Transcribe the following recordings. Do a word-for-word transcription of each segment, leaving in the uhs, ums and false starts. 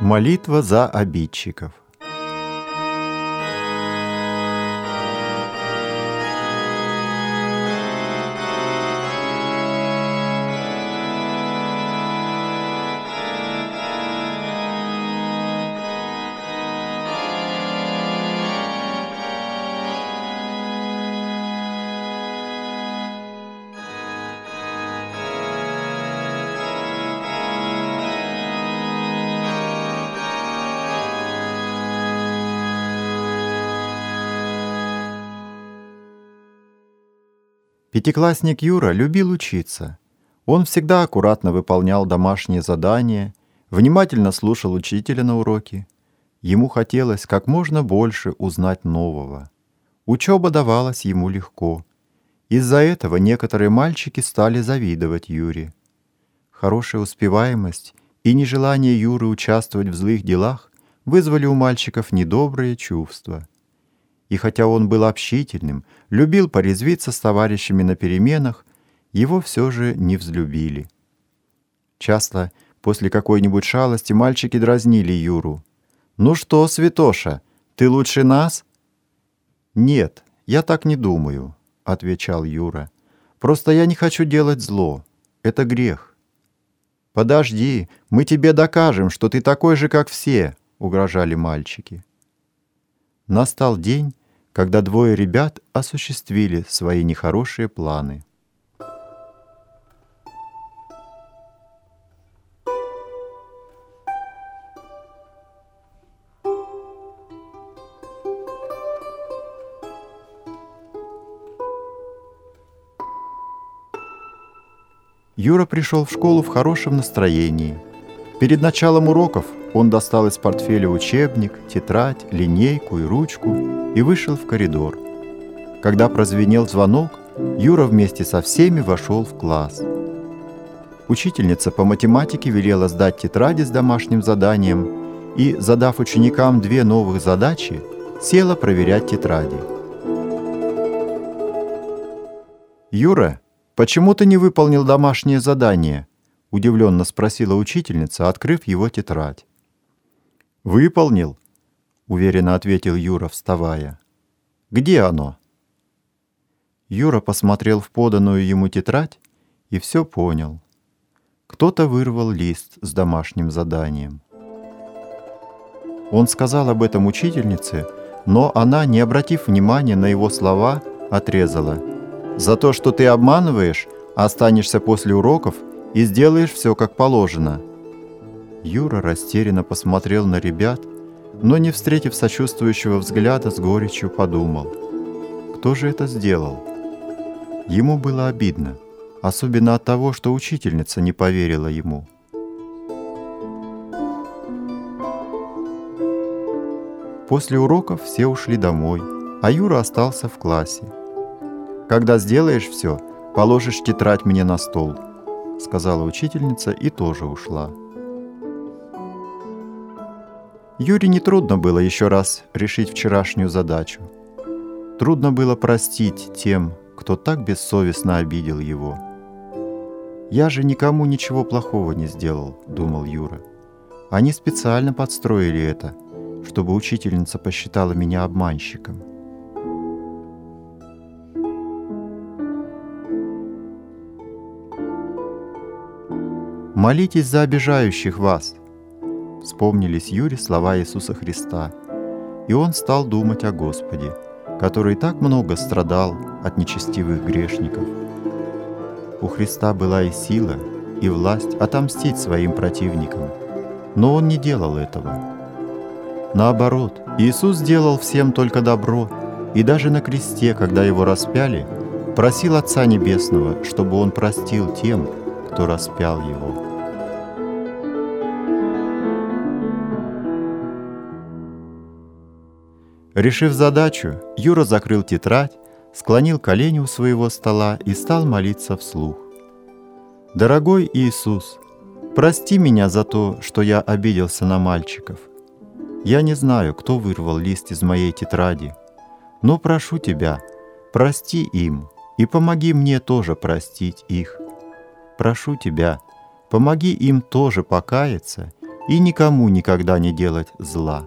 Молитва за обидчиков. Пятиклассник Юра любил учиться. Он всегда аккуратно выполнял домашние задания, внимательно слушал учителя на уроке. Ему хотелось как можно больше узнать нового. Учеба давалась ему легко. Из-за этого некоторые мальчики стали завидовать Юре. Хорошая успеваемость и нежелание Юры участвовать в злых делах вызвали у мальчиков недобрые чувства. И хотя он был общительным, любил порезвиться с товарищами на переменах, его все же не взлюбили. Часто после какой-нибудь шалости мальчики дразнили Юру. «Ну что, святоша, ты лучше нас?» «Нет, я так не думаю», — отвечал Юра. «Просто я не хочу делать зло. Это грех». «Подожди, мы тебе докажем, что ты такой же, как все», — угрожали мальчики. Настал день, когда двое ребят осуществили свои нехорошие планы. Юра пришел в школу в хорошем настроении. Перед началом уроков он достал из портфеля учебник, тетрадь, линейку и ручку и вышел в коридор. Когда прозвенел звонок, Юра вместе со всеми вошел в класс. Учительница по математике велела сдать тетради с домашним заданием и, задав ученикам две новых задачи, села проверять тетради. «Юра, почему ты не выполнил домашнее задание?» — удивленно спросила учительница, открыв его тетрадь. «Выполнил», — уверенно ответил Юра, вставая. «Где оно?» Юра посмотрел в поданную ему тетрадь и все понял. Кто-то вырвал лист с домашним заданием. Он сказал об этом учительнице, но она, не обратив внимания на его слова, отрезала: «За то, что ты обманываешь, останешься после уроков и сделаешь все как положено». Юра растерянно посмотрел на ребят, но, не встретив сочувствующего взгляда, с горечью подумал: кто же это сделал? Ему было обидно, особенно от того, что учительница не поверила ему. После уроков все ушли домой, а Юра остался в классе. «Когда сделаешь все, положишь тетрадь мне на стол», — сказала учительница и тоже ушла. Юре нетрудно было еще раз решить вчерашнюю задачу. Трудно было простить тем, кто так бессовестно обидел его. «Я же никому ничего плохого не сделал», — думал Юра. «Они специально подстроили это, чтобы учительница посчитала меня обманщиком». «Молитесь за обижающих вас», — вспомнились Юре слова Иисуса Христа, и он стал думать о Господе, который так много страдал от нечестивых грешников. У Христа была и сила, и власть отомстить своим противникам, но Он не делал этого. Наоборот, Иисус делал всем только добро, и даже на кресте, когда Его распяли, просил Отца Небесного, чтобы Он простил тем, кто распял Его. Решив задачу, Юра закрыл тетрадь, склонил колени у своего стола и стал молиться вслух. «Дорогой Иисус, прости меня за то, что я обиделся на мальчиков. Я не знаю, кто вырвал лист из моей тетради, но прошу Тебя, прости им и помоги мне тоже простить их. Прошу Тебя, помоги им тоже покаяться и никому никогда не делать зла.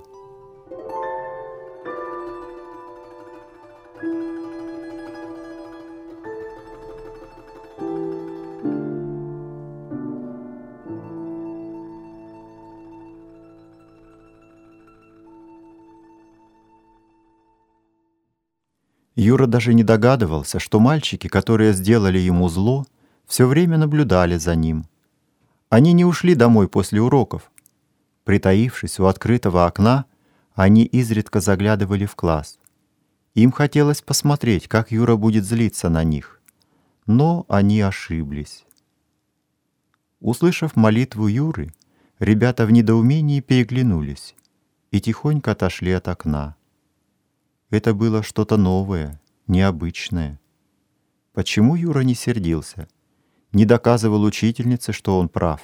Юра даже не догадывался, что мальчики, которые сделали ему зло, все время наблюдали за ним. Они не ушли домой после уроков. Притаившись у открытого окна, они изредка заглядывали в класс. Им хотелось посмотреть, как Юра будет злиться на них. Но они ошиблись. Услышав молитву Юры, ребята в недоумении переглянулись и тихонько отошли от окна. Это было что-то новое, необычное. Почему Юра не сердился, не доказывал учительнице, что он прав?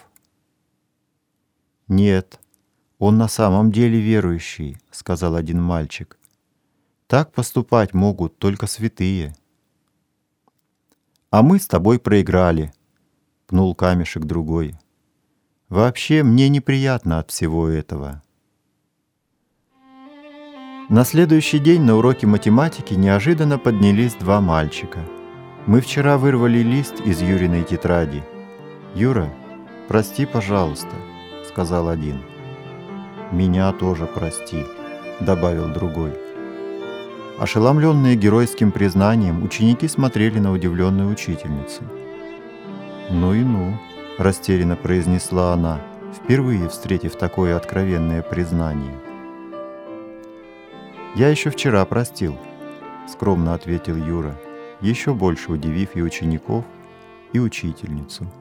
«Нет, он на самом деле верующий», — сказал один мальчик. «Так поступать могут только святые». «А мы с тобой проиграли», — пнул камешек другой. «Вообще мне неприятно от всего этого». На следующий день на уроке математики неожиданно поднялись два мальчика. «Мы вчера вырвали лист из Юриной тетради. Юра, прости, пожалуйста», — сказал один. «Меня тоже прости», — добавил другой. Ошеломленные геройским признанием, ученики смотрели на удивленную учительницу. «Ну и ну», — растерянно произнесла она, впервые встретив такое откровенное признание. «Я еще вчера простил», — скромно ответил Юра, еще больше удивив и учеников, и учительницу.